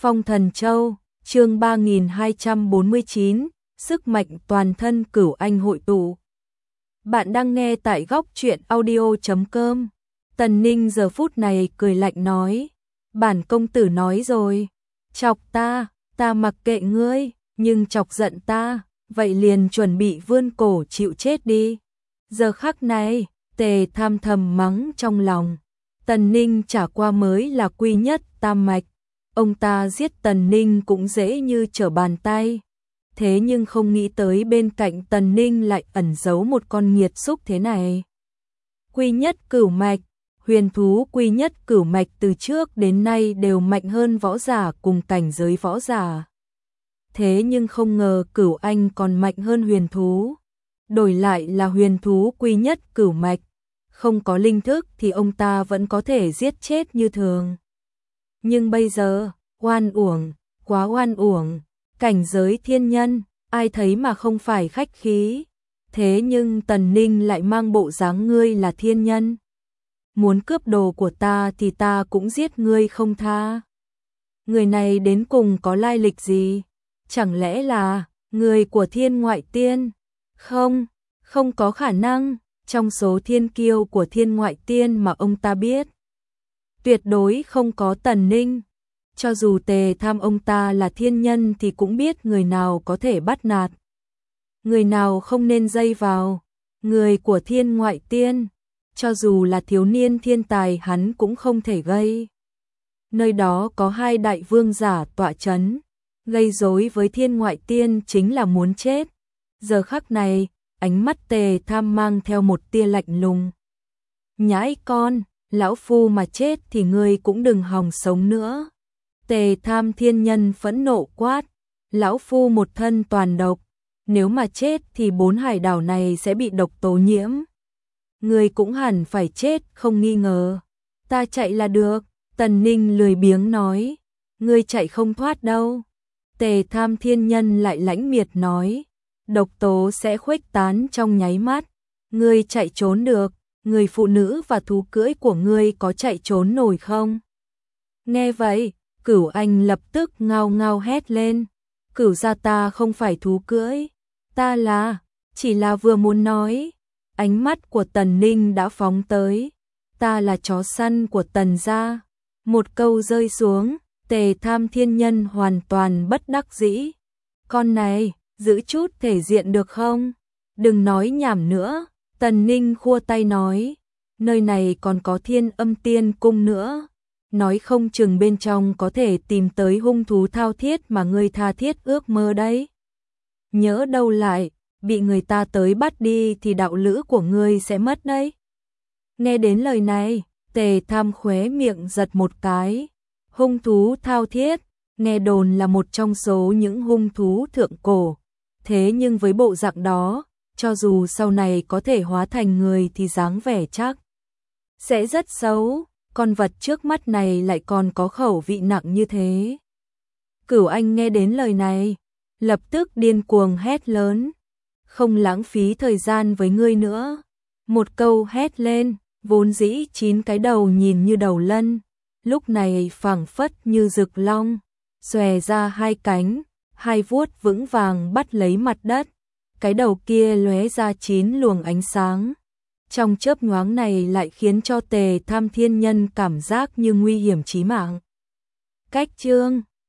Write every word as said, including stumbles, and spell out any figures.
Phong Thần Châu, chương ba nghìn hai trăm bốn mươi chín, sức mạnh toàn thân Cửu Anh hội tụ. Bạn đang nghe tại góc truyện audio chấm com. Tần Ninh giờ phút này cười lạnh nói, bản công tử nói rồi, chọc ta, ta mặc kệ ngươi, nhưng chọc giận ta, vậy liền chuẩn bị vươn cổ chịu chết đi. Giờ khắc này, Tề Tham thầm mắng trong lòng, Tần Ninh trả qua mới là quy nhất tam mạch, ông ta giết Tần Ninh cũng dễ như trở bàn tay. Thế nhưng không nghĩ tới bên cạnh Tần Ninh lại ẩn giấu một con nghiệt xúc thế này. Quy nhất cửu mạch, huyền thú quy nhất cửu mạch từ trước đến nay đều mạnh hơn võ giả cùng cảnh giới võ giả. Thế nhưng không ngờ Cửu Anh còn mạnh hơn huyền thú. Đổi lại là huyền thú quy nhất cửu mạch, không có linh thức thì ông ta vẫn có thể giết chết như thường. Nhưng bây giờ, oan uổng, quá oan uổng, cảnh giới thiên nhân, ai thấy mà không phải khách khí. Thế nhưng Tần Ninh lại mang bộ dáng ngươi là thiên nhân. Muốn cướp đồ của ta thì ta cũng giết ngươi không tha. Người này đến cùng có lai lịch gì? Chẳng lẽ là người của thiên ngoại tiên? Không, không có khả năng, trong số thiên kiêu của thiên ngoại tiên mà ông ta biết. Tuyệt đối không có Tần Ninh. Cho dù Tề Tham ông ta là thiên nhân thì cũng biết người nào có thể bắt nạt, người nào không nên dây vào. Người của thiên ngoại tiên, cho dù là thiếu niên thiên tài hắn cũng không thể gây. Nơi đó có hai đại vương giả tọa chấn, gây rối với thiên ngoại tiên chính là muốn chết. Giờ khắc này, ánh mắt Tề Tham mang theo một tia lạnh lùng. Nhãi con, lão phu mà chết thì ngươi cũng đừng hòng sống nữa. Tề Tham thiên nhân phẫn nộ quát, lão phu một thân toàn độc, nếu mà chết thì bốn hải đảo này sẽ bị độc tố nhiễm. Ngươi cũng hẳn phải chết không nghi ngờ. Ta chạy là được, Tần Ninh lười biếng nói, ngươi chạy không thoát đâu. Tề Tham thiên nhân lại lãnh miệt nói, độc tố sẽ khuếch tán trong nháy mắt, ngươi chạy trốn được, người phụ nữ và thú cưỡi của ngươi có chạy trốn nổi không? Nghe vậy, Cửu Anh lập tức ngao ngao hét lên, Cửu gia ta không phải thú cưỡi, ta là, chỉ là vừa muốn nói. Ánh mắt của Tần Ninh đã phóng tới, ta là chó săn của Tần gia. Một câu rơi xuống, Tề Tham thiên nhân hoàn toàn bất đắc dĩ. Con này, giữ chút thể diện được không? Đừng nói nhảm nữa, Tần Ninh khua tay nói, nơi này còn có Thiên Âm Tiên cung nữa, nói không chừng bên trong có thể tìm tới hung thú thao thiết mà ngươi tha thiết ước mơ đấy. Nhớ đâu lại, bị người ta tới bắt đi thì đạo lữ của ngươi sẽ mất đấy. Nghe đến lời này, Tề Tham khóe miệng giật một cái. Hung thú thao thiết, nghe đồn là một trong số những hung thú thượng cổ. Thế nhưng với bộ dạng đó, cho dù sau này có thể hóa thành người thì dáng vẻ chắc sẽ rất xấu. Con vật trước mắt này lại còn có khẩu vị nặng như thế. Cửu Anh nghe đến lời này, lập tức điên cuồng hét lớn, không lãng phí thời gian với ngươi nữa. Một câu hét lên, vốn dĩ chín cái đầu nhìn như đầu lân, lúc này phảng phất như rực long, xòe ra hai cánh, hai vuốt vững vàng bắt lấy mặt đất. Cái đầu kia lóe ra chín luồng ánh sáng. Trong chớp nhoáng này lại khiến cho Tề Tham thiên nhân cảm giác như nguy hiểm chí mạng. Cách chương